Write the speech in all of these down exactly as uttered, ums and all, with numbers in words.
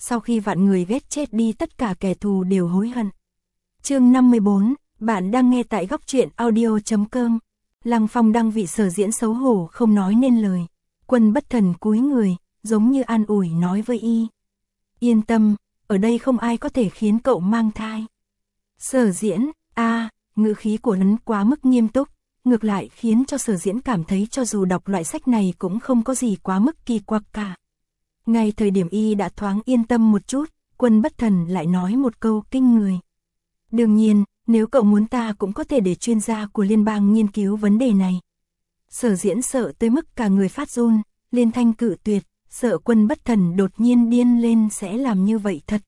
sau khi vạn người ghét chết đi tất cả kẻ thù đều hối hận. Chương năm mươi bốn, bạn đang nghe tại góc truyện audio chấm com. Lăng Phong đang vị Sở Diễn xấu hổ không nói nên lời. Quân Bất Thần cúi người, giống như an ủi nói với y. Yên tâm, ở đây không ai có thể khiến cậu mang thai. Sở Diễn, a à, ngữ khí của hắn quá mức nghiêm túc, ngược lại khiến cho Sở Diễn cảm thấy cho dù đọc loại sách này cũng không có gì quá mức kỳ quặc cả. Ngay thời điểm y đã thoáng yên tâm một chút, Quân Bất Thần lại nói một câu kinh người. Đương nhiên, nếu cậu muốn ta cũng có thể để chuyên gia của liên bang nghiên cứu vấn đề này. Sở Diễn sợ tới mức cả người phát run, liên thanh cự tuyệt, sợ Quân Bất Thần đột nhiên điên lên sẽ làm như vậy thật.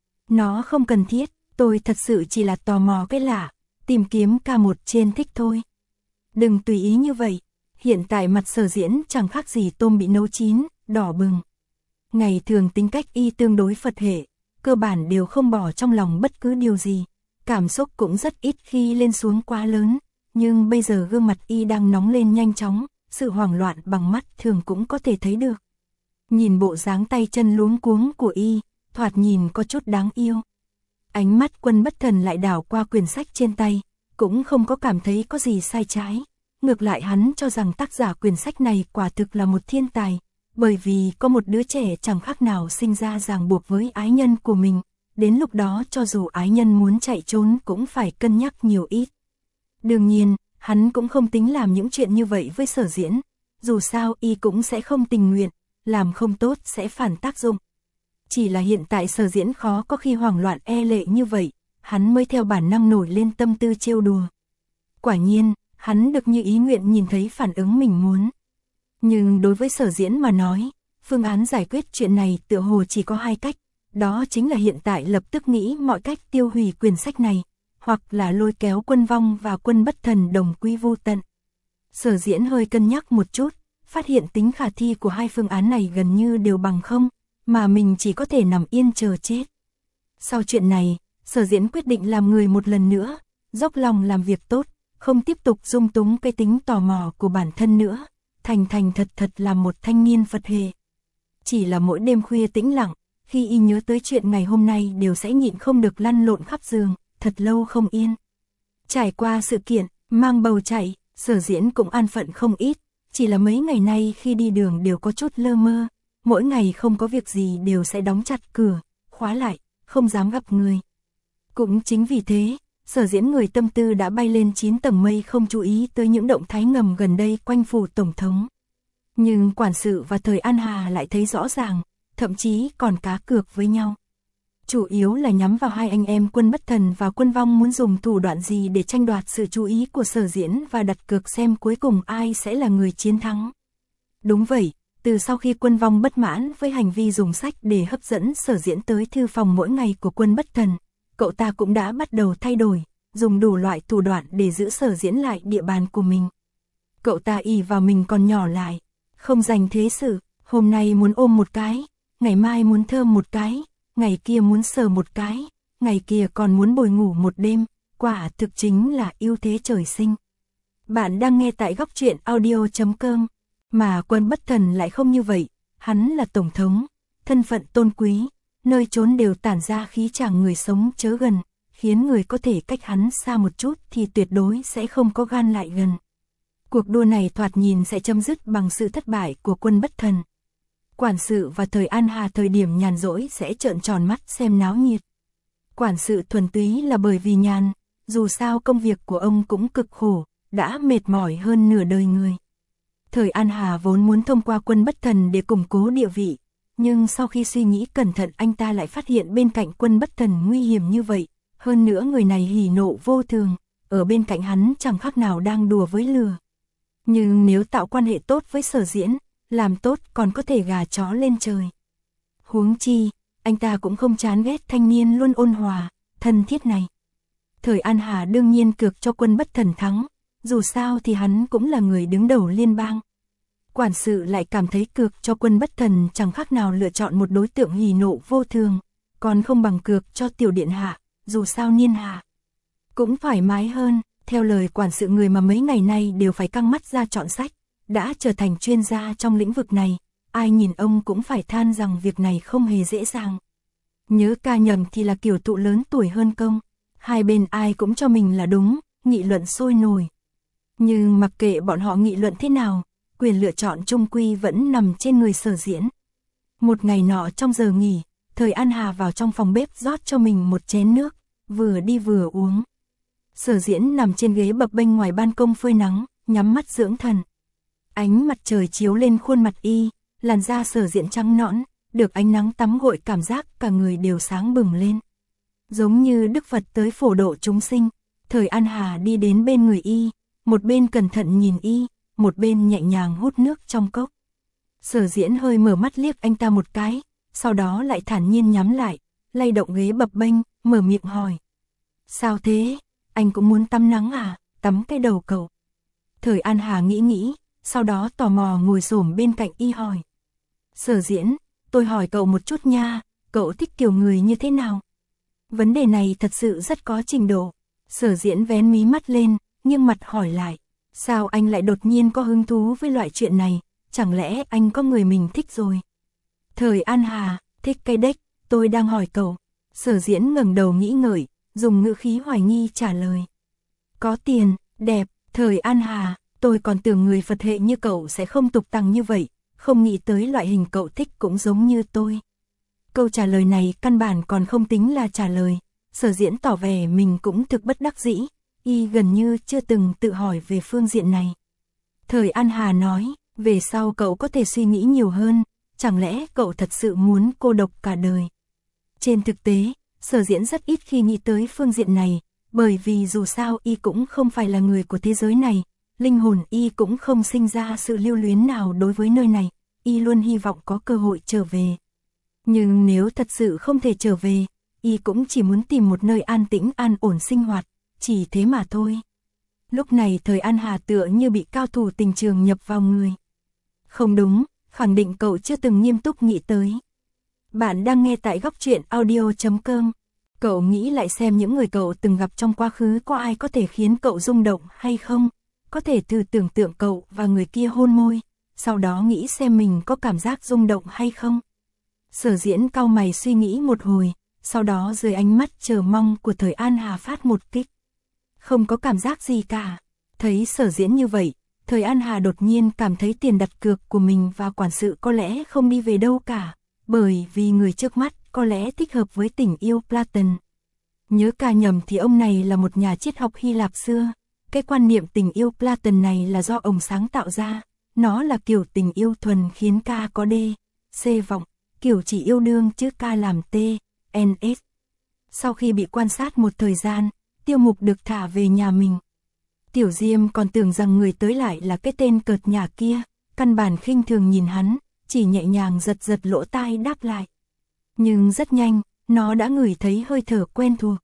Nó không cần thiết, tôi thật sự chỉ là tò mò cái lạ, tìm kiếm ca một trên thích thôi. Đừng tùy ý như vậy, hiện tại mặt Sở Diễn chẳng khác gì tôm bị nấu chín, đỏ bừng. Ngày thường tính cách y tương đối Phật hệ, cơ bản đều không bỏ trong lòng bất cứ điều gì. Cảm xúc cũng rất ít khi lên xuống quá lớn, nhưng bây giờ gương mặt y đang nóng lên nhanh chóng, sự hoảng loạn bằng mắt thường cũng có thể thấy được. Nhìn bộ dáng tay chân luống cuống của y, thoạt nhìn có chút đáng yêu. Ánh mắt Quân Bất Thần lại đảo qua quyển sách trên tay, cũng không có cảm thấy có gì sai trái. Ngược lại hắn cho rằng tác giả quyển sách này quả thực là một thiên tài, bởi vì có một đứa trẻ chẳng khác nào sinh ra ràng buộc với ái nhân của mình. Đến lúc đó cho dù ái nhân muốn chạy trốn cũng phải cân nhắc nhiều ít. Đương nhiên, hắn cũng không tính làm những chuyện như vậy với Sở Diễn. Dù sao y cũng sẽ không tình nguyện, làm không tốt sẽ phản tác dụng. Chỉ là hiện tại Sở Diễn khó có khi hoảng loạn e lệ như vậy, hắn mới theo bản năng nổi lên tâm tư trêu đùa. Quả nhiên, hắn được như ý nguyện nhìn thấy phản ứng mình muốn. Nhưng đối với Sở Diễn mà nói, phương án giải quyết chuyện này tựa hồ chỉ có hai cách. Đó chính là hiện tại lập tức nghĩ mọi cách tiêu hủy quyển sách này, hoặc là lôi kéo Quân Vong và Quân Bất Thần đồng quy vu tận. Sở Diễn hơi cân nhắc một chút, phát hiện tính khả thi của hai phương án này gần như đều bằng không, mà mình chỉ có thể nằm yên chờ chết. Sau chuyện này, Sở Diễn quyết định làm người một lần nữa, dốc lòng làm việc tốt, không tiếp tục dung túng cái tính tò mò của bản thân nữa, thành thành thật thật làm một thanh niên Phật hệ. Chỉ là mỗi đêm khuya tĩnh lặng, khi y nhớ tới chuyện ngày hôm nay đều sẽ nhịn không được lăn lộn khắp giường, thật lâu không yên. Trải qua sự kiện, mang bầu chạy, Sở Diễn cũng an phận không ít, chỉ là mấy ngày nay khi đi đường đều có chút lơ mơ, mỗi ngày không có việc gì đều sẽ đóng chặt cửa, khóa lại, không dám gặp người. Cũng chính vì thế, Sở Diễn người tâm tư đã bay lên chín tầng mây không chú ý tới những động thái ngầm gần đây quanh phủ Tổng thống. Nhưng quản sự và Thời An Hà lại thấy rõ ràng, thậm chí còn cá cược với nhau. Chủ yếu là nhắm vào hai anh em Quân Bất Thần và Quân Vong muốn dùng thủ đoạn gì để tranh đoạt sự chú ý của Sở Diễn và đặt cược xem cuối cùng ai sẽ là người chiến thắng. Đúng vậy, từ sau khi Quân Vong bất mãn với hành vi dùng sách để hấp dẫn Sở Diễn tới thư phòng mỗi ngày của Quân Bất Thần, cậu ta cũng đã bắt đầu thay đổi, dùng đủ loại thủ đoạn để giữ Sở Diễn lại địa bàn của mình. Cậu ta ỷ vào mình còn nhỏ lại, không dành thế sự, hôm nay muốn ôm một cái, ngày mai muốn thơm một cái, ngày kia muốn sờ một cái, ngày kia còn muốn bồi ngủ một đêm, quả thực chính là ưu thế trời sinh. Bạn đang nghe tại góc truyện audio chấm com, mà Quân Bất Thần lại không như vậy, hắn là tổng thống, thân phận tôn quý, nơi trốn đều tản ra khí chàng người sống chớ gần, khiến người có thể cách hắn xa một chút thì tuyệt đối sẽ không có gan lại gần. Cuộc đua này thoạt nhìn sẽ chấm dứt bằng sự thất bại của Quân Bất Thần. Quản sự và Thời An Hà thời điểm nhàn rỗi sẽ trợn tròn mắt xem náo nhiệt. Quản sự thuần túy là bởi vì nhàn, dù sao công việc của ông cũng cực khổ, đã mệt mỏi hơn nửa đời người. Thời An Hà vốn muốn thông qua Quân Bất Thần để củng cố địa vị, nhưng sau khi suy nghĩ cẩn thận anh ta lại phát hiện bên cạnh Quân Bất Thần nguy hiểm như vậy, hơn nữa người này hỉ nộ vô thường, ở bên cạnh hắn chẳng khác nào đang đùa với lừa. Nhưng nếu tạo quan hệ tốt với Sở Diễn, làm tốt còn có thể gà chó lên trời. Huống chi, anh ta cũng không chán ghét thanh niên luôn ôn hòa, thân thiết này. Thời An Hà đương nhiên cược cho Quân Bất Thần thắng, dù sao thì hắn cũng là người đứng đầu liên bang. Quản sự lại cảm thấy cược cho Quân Bất Thần chẳng khác nào lựa chọn một đối tượng hỉ nộ vô thường, còn không bằng cược cho tiểu điện hạ, dù sao niên hạ cũng thoải mái hơn. Theo lời quản sự người mà mấy ngày nay đều phải căng mắt ra chọn sách, đã trở thành chuyên gia trong lĩnh vực này, ai nhìn ông cũng phải than rằng việc này không hề dễ dàng. Nhớ ca nhầm thì là kiểu tụ lớn tuổi hơn công, hai bên ai cũng cho mình là đúng, nghị luận sôi nổi. Nhưng mặc kệ bọn họ nghị luận thế nào, quyền lựa chọn chung quy vẫn nằm trên người Sở Diễn. Một ngày nọ trong giờ nghỉ, Thời An Hà vào trong phòng bếp rót cho mình một chén nước, vừa đi vừa uống. Sở Diễn nằm trên ghế bập bênh ngoài ban công phơi nắng, nhắm mắt dưỡng thần. Ánh mặt trời chiếu lên khuôn mặt y, làn da Sở Diễn trắng nõn, được ánh nắng tắm gội cảm giác cả người đều sáng bừng lên. Giống như Đức Phật tới phổ độ chúng sinh, Thời An Hà đi đến bên người y, một bên cẩn thận nhìn y, một bên nhẹ nhàng hút nước trong cốc. Sở Diễn hơi mở mắt liếc anh ta một cái, sau đó lại thản nhiên nhắm lại, lay động ghế bập bênh, mở miệng hỏi. Sao thế, anh cũng muốn tắm nắng à, tắm cái đầu cậu. Thời An Hà nghĩ nghĩ, sau đó tò mò ngồi xổm bên cạnh y hỏi. Sở Diễn, tôi hỏi cậu một chút nha, cậu thích kiểu người như thế nào? Vấn đề này thật sự rất có trình độ. Sở Diễn vén mí mắt lên, nghiêng mặt hỏi lại. Sao anh lại đột nhiên có hứng thú với loại chuyện này, chẳng lẽ anh có người mình thích rồi? Thời An Hà, thích cái đếch, tôi đang hỏi cậu. Sở Diễn ngẩng đầu nghĩ ngợi, dùng ngữ khí hoài nghi trả lời. Có tiền, đẹp, Thời An Hà, tôi còn tưởng người Phật hệ như cậu sẽ không tục tằng như vậy, không nghĩ tới loại hình cậu thích cũng giống như tôi. Câu trả lời này căn bản còn không tính là trả lời, Sở Diễn tỏ vẻ mình cũng thực bất đắc dĩ, y gần như chưa từng tự hỏi về phương diện này. Thời An Hà nói, về sau cậu có thể suy nghĩ nhiều hơn, chẳng lẽ cậu thật sự muốn cô độc cả đời? Trên thực tế, Sở Diễn rất ít khi nghĩ tới phương diện này, bởi vì dù sao y cũng không phải là người của thế giới này, linh hồn y cũng không sinh ra sự lưu luyến nào đối với nơi này, y luôn hy vọng có cơ hội trở về. Nhưng nếu thật sự không thể trở về, y cũng chỉ muốn tìm một nơi an tĩnh an ổn sinh hoạt, chỉ thế mà thôi. Lúc này Thời An Hà tựa như bị cao thủ tình trường nhập vào người. Không đúng, khẳng định cậu chưa từng nghiêm túc nghĩ tới. Bạn đang nghe tại góc truyện audio chấm com. Cậu nghĩ lại xem những người cậu từng gặp trong quá khứ có ai có thể khiến cậu rung động hay không? Có thể thử tưởng tượng cậu và người kia hôn môi, sau đó nghĩ xem mình có cảm giác rung động hay không? Sở Diễn cau mày suy nghĩ một hồi, sau đó dưới ánh mắt chờ mong của Thời An Hà phát một kích. Không có cảm giác gì cả. Thấy Sở Diễn như vậy, Thời An Hà đột nhiên cảm thấy tiền đặt cược của mình và quản sự có lẽ không đi về đâu cả, bởi vì người trước mắt có lẽ thích hợp với tình yêu Platon. Nhớ ca nhầm thì ông này là một nhà triết học Hy Lạp xưa, cái quan niệm tình yêu Platon này là do ông sáng tạo ra, nó là kiểu tình yêu thuần khiến ca có D, C vọng, kiểu chỉ yêu đương chứ ca làm T, N S. Sau khi bị quan sát một thời gian, Tiêu Mục được thả về nhà mình. Tiểu Diêm còn tưởng rằng người tới lại là cái tên cợt nhả kia, căn bản khinh thường nhìn hắn, chỉ nhẹ nhàng giật giật lỗ tai đáp lại. Nhưng rất nhanh, nó đã ngửi thấy hơi thở quen thuộc.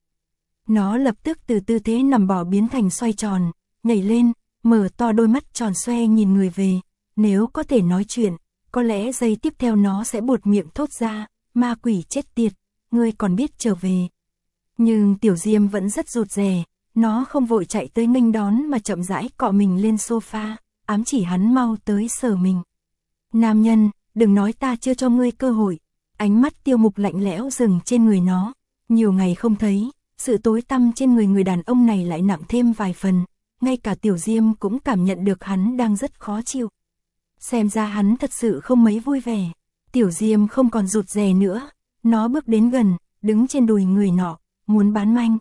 Nó lập tức từ tư thế nằm bò biến thành xoay tròn, nhảy lên, mở to đôi mắt tròn xoe nhìn người về. Nếu có thể nói chuyện, có lẽ giây tiếp theo nó sẽ buột miệng thốt ra, ma quỷ chết tiệt, ngươi còn biết trở về. Nhưng Tiểu Diêm vẫn rất rụt rè, nó không vội chạy tới nghênh đón mà chậm rãi cọ mình lên sofa, ám chỉ hắn mau tới sờ mình. Nam nhân, đừng nói ta chưa cho ngươi cơ hội. Ánh mắt Tiêu Mục lạnh lẽo dừng trên người nó. Nhiều ngày không thấy, sự tối tăm trên người người đàn ông này lại nặng thêm vài phần. Ngay cả Tiểu Diêm cũng cảm nhận được hắn đang rất khó chịu. Xem ra hắn thật sự không mấy vui vẻ. Tiểu Diêm không còn rụt rè nữa. Nó bước đến gần, đứng trên đùi người nọ, muốn bán manh.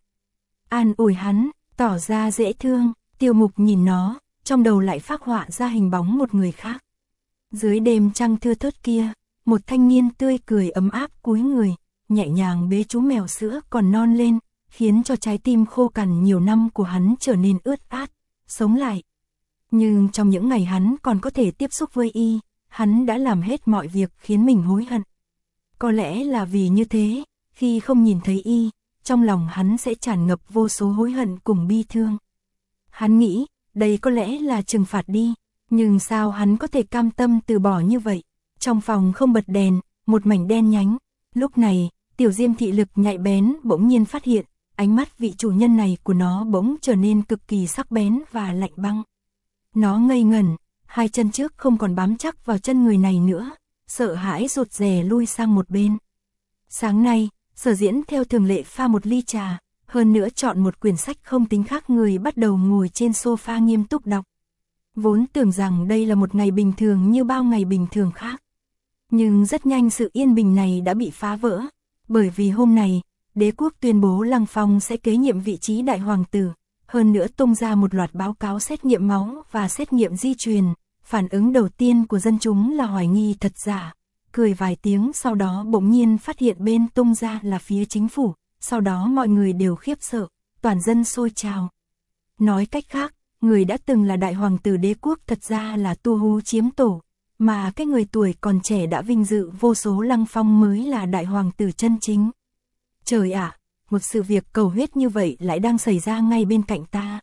An ủi hắn, tỏ ra dễ thương. Tiêu Mục nhìn nó, trong đầu lại phác họa ra hình bóng một người khác. Dưới đêm trăng thưa thớt kia, một thanh niên tươi cười ấm áp cúi người, nhẹ nhàng bế chú mèo sữa còn non lên, khiến cho trái tim khô cằn nhiều năm của hắn trở nên ướt át, sống lại. Nhưng trong những ngày hắn còn có thể tiếp xúc với y, hắn đã làm hết mọi việc khiến mình hối hận. Có lẽ là vì như thế, khi không nhìn thấy y, trong lòng hắn sẽ tràn ngập vô số hối hận cùng bi thương. Hắn nghĩ, đây có lẽ là trừng phạt đi, nhưng sao hắn có thể cam tâm từ bỏ như vậy? Trong phòng không bật đèn, một mảnh đen nhánh. Lúc này, Tiểu Diêm thị lực nhạy bén bỗng nhiên phát hiện, ánh mắt vị chủ nhân này của nó bỗng trở nên cực kỳ sắc bén và lạnh băng. Nó ngây ngẩn, hai chân trước không còn bám chắc vào chân người này nữa, sợ hãi rụt rè lui sang một bên. Sáng nay, Sở Diễn theo thường lệ pha một ly trà, hơn nữa chọn một quyển sách không tính khác người bắt đầu ngồi trên sofa nghiêm túc đọc. Vốn tưởng rằng đây là một ngày bình thường như bao ngày bình thường khác. Nhưng rất nhanh sự yên bình này đã bị phá vỡ, bởi vì hôm nay, đế quốc tuyên bố Lăng Phong sẽ kế nhiệm vị trí đại hoàng tử, hơn nữa tung ra một loạt báo cáo xét nghiệm máu và xét nghiệm di truyền. Phản ứng đầu tiên của dân chúng là hoài nghi thật giả, cười vài tiếng sau đó bỗng nhiên phát hiện bên tung ra là phía chính phủ, sau đó mọi người đều khiếp sợ, toàn dân sôi trào. Nói cách khác, người đã từng là đại hoàng tử đế quốc thật ra là Tu Hú chiếm tổ, mà cái người tuổi còn trẻ đã vinh dự vô số Lăng Phong mới là đại hoàng tử chân chính. Trời ạ, một sự việc cầu huyết như vậy lại đang xảy ra ngay bên cạnh ta.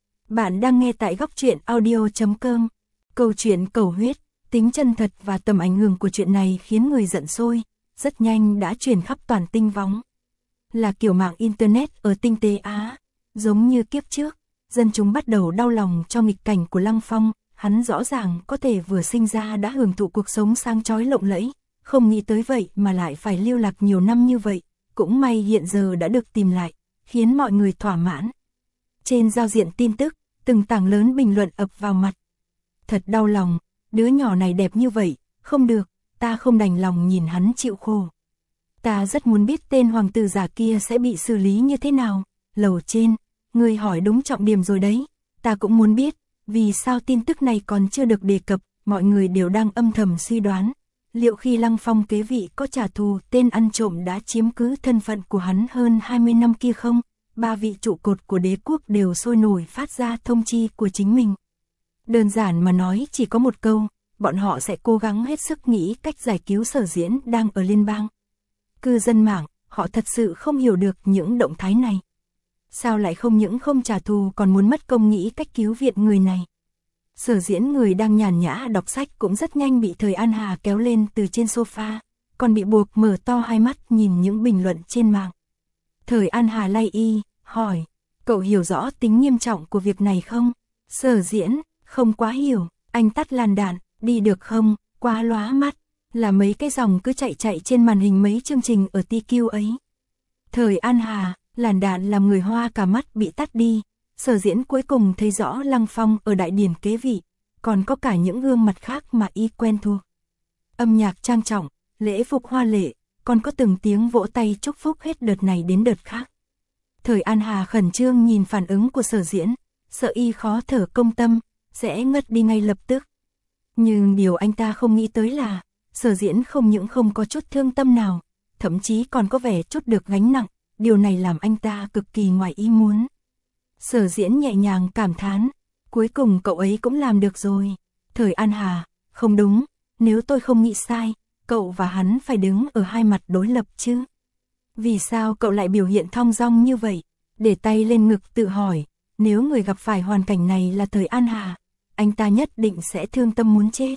Bạn đang nghe tại góc truyện audio chấm com. Câu chuyện cầu huyết, tính chân thật và tầm ảnh hưởng của chuyện này khiến người giận sôi, rất nhanh đã truyền khắp toàn tinh võng. Là kiểu mạng Internet ở tinh tế Á, giống như kiếp trước, dân chúng bắt đầu đau lòng cho nghịch cảnh của Lăng Phong, hắn rõ ràng có thể vừa sinh ra đã hưởng thụ cuộc sống sáng chói lộng lẫy, không nghĩ tới vậy mà lại phải lưu lạc nhiều năm như vậy, cũng may hiện giờ đã được tìm lại, khiến mọi người thỏa mãn. Trên giao diện tin tức, từng tảng lớn bình luận ập vào mặt. Thật đau lòng, đứa nhỏ này đẹp như vậy, không được, ta không đành lòng nhìn hắn chịu khổ. Ta rất muốn biết tên hoàng tử giả kia sẽ bị xử lý như thế nào. Lầu trên, người hỏi đúng trọng điểm rồi đấy, ta cũng muốn biết, vì sao tin tức này còn chưa được đề cập, mọi người đều đang âm thầm suy đoán. Liệu khi Lăng Phong kế vị có trả thù tên ăn trộm đã chiếm cứ thân phận của hắn hơn hai mươi năm kia không? Ba vị trụ cột của đế quốc đều sôi nổi phát ra thông chi của chính mình. Đơn giản mà nói chỉ có một câu, bọn họ sẽ cố gắng hết sức nghĩ cách giải cứu Sở Diễn đang ở liên bang. Cư dân mạng, họ thật sự không hiểu được những động thái này. Sao lại không những không trả thù còn muốn mất công nghĩ cách cứu viện người này. Sở Diễn người đang nhàn nhã đọc sách cũng rất nhanh bị Thời An Hà kéo lên từ trên sofa, còn bị buộc mở to hai mắt nhìn những bình luận trên mạng. Thời An Hà lay y, hỏi, cậu hiểu rõ tính nghiêm trọng của việc này không? Sở Diễn, không quá hiểu, anh tắt làn đạn, đi được không, quá lóa mắt, là mấy cái dòng cứ chạy chạy trên màn hình mấy chương trình ở tê quy ấy. Thời An Hà, làn đạn làm người hoa cả mắt bị tắt đi. Sở Diễn cuối cùng thấy rõ Lăng Phong ở đại điển kế vị, còn có cả những gương mặt khác mà y quen thuộc. Âm nhạc trang trọng, lễ phục hoa lệ, còn có từng tiếng vỗ tay chúc phúc hết đợt này đến đợt khác. Thời An Hà khẩn trương nhìn phản ứng của Sở Diễn, sợ y khó thở công tâm, sẽ ngất đi ngay lập tức. Nhưng điều anh ta không nghĩ tới là, Sở Diễn không những không có chút thương tâm nào, thậm chí còn có vẻ chút được gánh nặng, điều này làm anh ta cực kỳ ngoài ý muốn. Sở Diễn nhẹ nhàng cảm thán, cuối cùng cậu ấy cũng làm được rồi. Thời An Hà, không đúng, nếu tôi không nghĩ sai, cậu và hắn phải đứng ở hai mặt đối lập chứ. Vì sao cậu lại biểu hiện thong dong như vậy? Để tay lên ngực tự hỏi, nếu người gặp phải hoàn cảnh này là Thời An Hà, anh ta nhất định sẽ thương tâm muốn chết.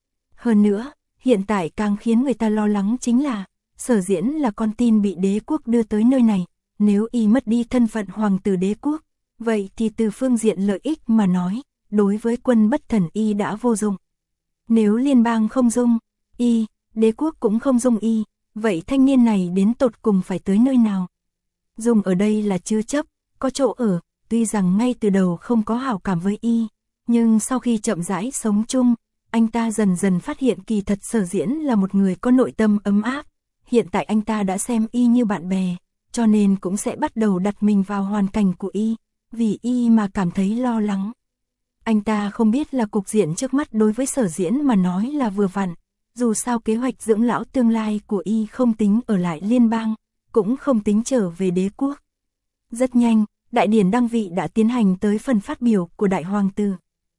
Hơn nữa, hiện tại càng khiến người ta lo lắng chính là, Sở Diễn là con tin bị đế quốc đưa tới nơi này, nếu y mất đi thân phận hoàng tử đế quốc, vậy thì từ phương diện lợi ích mà nói, đối với quân bất thần y đã vô dụng. Nếu liên bang không dung y, đế quốc cũng không dung y, vậy thanh niên này đến tột cùng phải tới nơi nào? Dung ở đây là chứa chấp, có chỗ ở, tuy rằng ngay từ đầu không có hảo cảm với y, nhưng sau khi chậm rãi sống chung, anh ta dần dần phát hiện kỳ thật Sở Diễn là một người có nội tâm ấm áp. Hiện tại anh ta đã xem y như bạn bè, cho nên cũng sẽ bắt đầu đặt mình vào hoàn cảnh của y, vì y mà cảm thấy lo lắng. Anh ta không biết là cục diện trước mắt đối với Sở Diễn mà nói là vừa vặn, dù sao kế hoạch dưỡng lão tương lai của y không tính ở lại liên bang, cũng không tính trở về đế quốc. Rất nhanh, đại điển đăng vị đã tiến hành tới phần phát biểu của đại hoàng tử.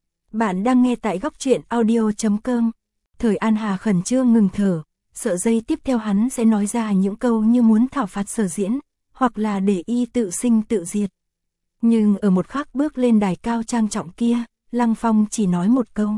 Bạn đang nghe tại góc truyện audio chấm com. Thời An Hà khẩn trương ngừng thở, sợ giây tiếp theo hắn sẽ nói ra những câu như muốn thảo phạt Sở Diễn, hoặc là để y tự sinh tự diệt. Nhưng ở một khắc bước lên đài cao trang trọng kia, Lăng Phong chỉ nói một câu.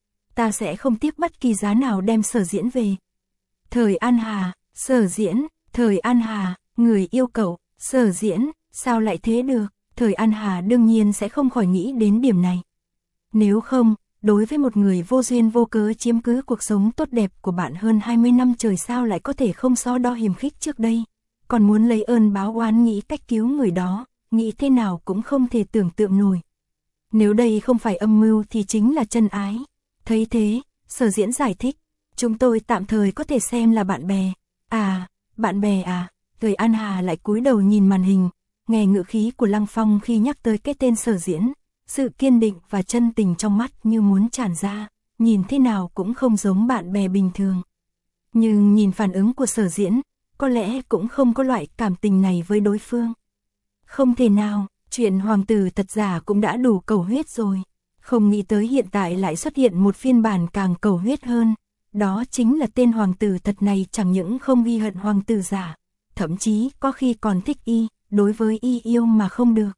Ta sẽ không tiếc bất kỳ giá nào đem Sở Diễn về. Thời An Hà, Sở Diễn, Thời An Hà, người yêu cậu, Sở Diễn, sao lại thế được? Thời An Hà đương nhiên sẽ không khỏi nghĩ đến điểm này. Nếu không, đối với một người vô duyên vô cớ chiếm cứ cuộc sống tốt đẹp của bạn hơn hai mươi năm trời sao lại có thể không so đo hiềm khích trước đây. còn muốn lấy ơn báo oán, nghĩ cách cứu người đó, nghĩ thế nào cũng không thể tưởng tượng nổi. Nếu đây không phải âm mưu thì chính là chân ái. Thấy thế, Sở Diễn giải thích, chúng tôi tạm thời có thể xem là bạn bè. À, bạn bè à, Thời An Hà lại cúi đầu nhìn màn hình, nghe ngữ khí của Lăng Phong khi nhắc tới cái tên Sở Diễn, sự kiên định và chân tình trong mắt như muốn tràn ra, nhìn thế nào cũng không giống bạn bè bình thường. Nhưng nhìn phản ứng của Sở Diễn, có lẽ cũng không có loại cảm tình này với đối phương. Không thể nào, chuyện hoàng tử thật giả cũng đã đủ cầu huyết rồi. Không nghĩ tới hiện tại lại xuất hiện một phiên bản càng cầu huyết hơn. Đó chính là tên hoàng tử thật này chẳng những không ghi hận hoàng tử giả, thậm chí có khi còn thích y, đối với y yêu mà không được.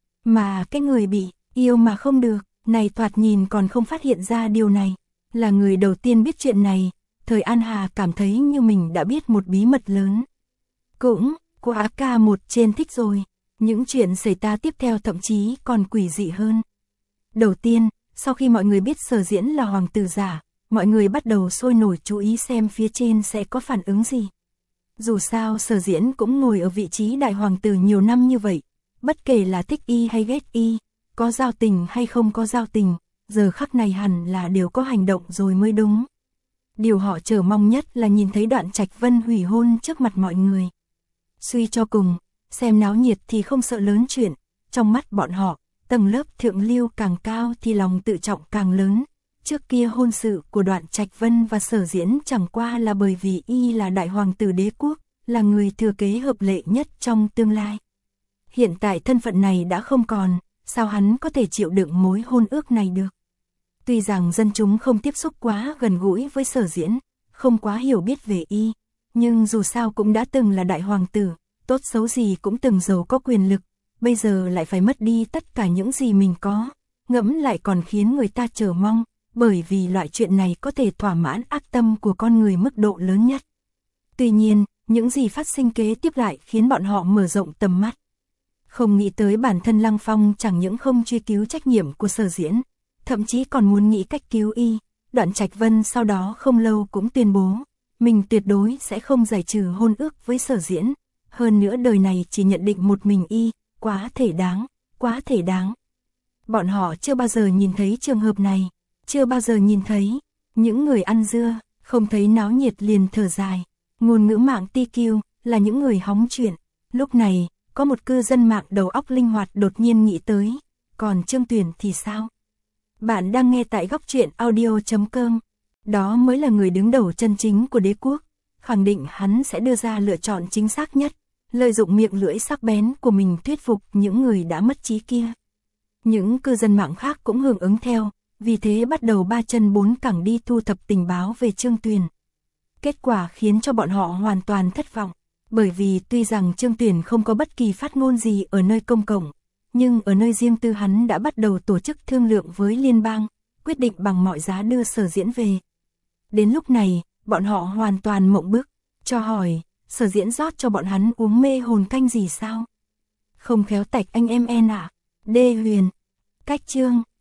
Mà cái người bị yêu mà không được, này thoạt nhìn còn không phát hiện ra điều này. Là người đầu tiên biết chuyện này, Thời An Hà cảm thấy như mình đã biết một bí mật lớn. Cũng, quá ca một trên thích rồi. Những chuyện xảy ra tiếp theo thậm chí còn quỷ dị hơn. Đầu tiên, sau khi mọi người biết Sở Diễn là hoàng tử giả, mọi người bắt đầu sôi nổi chú ý xem phía trên sẽ có phản ứng gì. Dù sao Sở Diễn cũng ngồi ở vị trí đại hoàng tử nhiều năm như vậy, bất kể là thích y hay ghét y, có giao tình hay không có giao tình, giờ khắc này hẳn là đều có hành động rồi mới đúng. Điều họ chờ mong nhất là nhìn thấy Đoạn Trạch Vân hủy hôn trước mặt mọi người. Suy cho cùng, xem náo nhiệt thì không sợ lớn chuyện, trong mắt bọn họ, tầng lớp thượng lưu càng cao thì lòng tự trọng càng lớn. Trước kia hôn sự của Đoạn Trạch Vân và Sở Diễn chẳng qua là bởi vì y là đại hoàng tử đế quốc, là người thừa kế hợp lệ nhất trong tương lai. Hiện tại thân phận này đã không còn, sao hắn có thể chịu đựng mối hôn ước này được? Tuy rằng dân chúng không tiếp xúc quá gần gũi với Sở Diễn, không quá hiểu biết về y, nhưng dù sao cũng đã từng là đại hoàng tử, tốt xấu gì cũng từng giàu có quyền lực, bây giờ lại phải mất đi tất cả những gì mình có, ngẫm lại còn khiến người ta chờ mong, bởi vì loại chuyện này có thể thỏa mãn ác tâm của con người mức độ lớn nhất. Tuy nhiên, những gì phát sinh kế tiếp lại khiến bọn họ mở rộng tầm mắt. Không nghĩ tới bản thân Lăng Phong chẳng những không truy cứu trách nhiệm của Sở Diễn, thậm chí còn muốn nghĩ cách cứu y. Đoạn Trạch Vân sau đó không lâu cũng tuyên bố, mình tuyệt đối sẽ không giải trừ hôn ước với Sở Diễn. Hơn nữa đời này chỉ nhận định một mình y, quá thể đáng, quá thể đáng. Bọn họ chưa bao giờ nhìn thấy trường hợp này, chưa bao giờ nhìn thấy. Những người ăn dưa, không thấy náo nhiệt liền thở dài. Ngôn ngữ mạng ti kiu là những người hóng chuyện. Lúc này, có một cư dân mạng đầu óc linh hoạt đột nhiên nghĩ tới, còn Trương Tuyền thì sao? Bạn đang nghe tại góc truyện audio chấm com. Đó mới là người đứng đầu chân chính của đế quốc, khẳng định hắn sẽ đưa ra lựa chọn chính xác nhất, lợi dụng miệng lưỡi sắc bén của mình thuyết phục những người đã mất trí kia. Những cư dân mạng khác cũng hưởng ứng theo, vì thế bắt đầu ba chân bốn cẳng đi thu thập tình báo về Trương Tuyền. Kết quả khiến cho bọn họ hoàn toàn thất vọng, bởi vì tuy rằng Trương Tuyền không có bất kỳ phát ngôn gì ở nơi công cộng, nhưng ở nơi riêng tư hắn đã bắt đầu tổ chức thương lượng với liên bang, quyết định bằng mọi giá đưa Sở Diễn về. Đến lúc này, bọn họ hoàn toàn mộng bức, cho hỏi, Sở Diễn rót cho bọn hắn uống mê hồn canh gì sao? Không khéo tạch anh em en à? Đê Huyền. Cách chương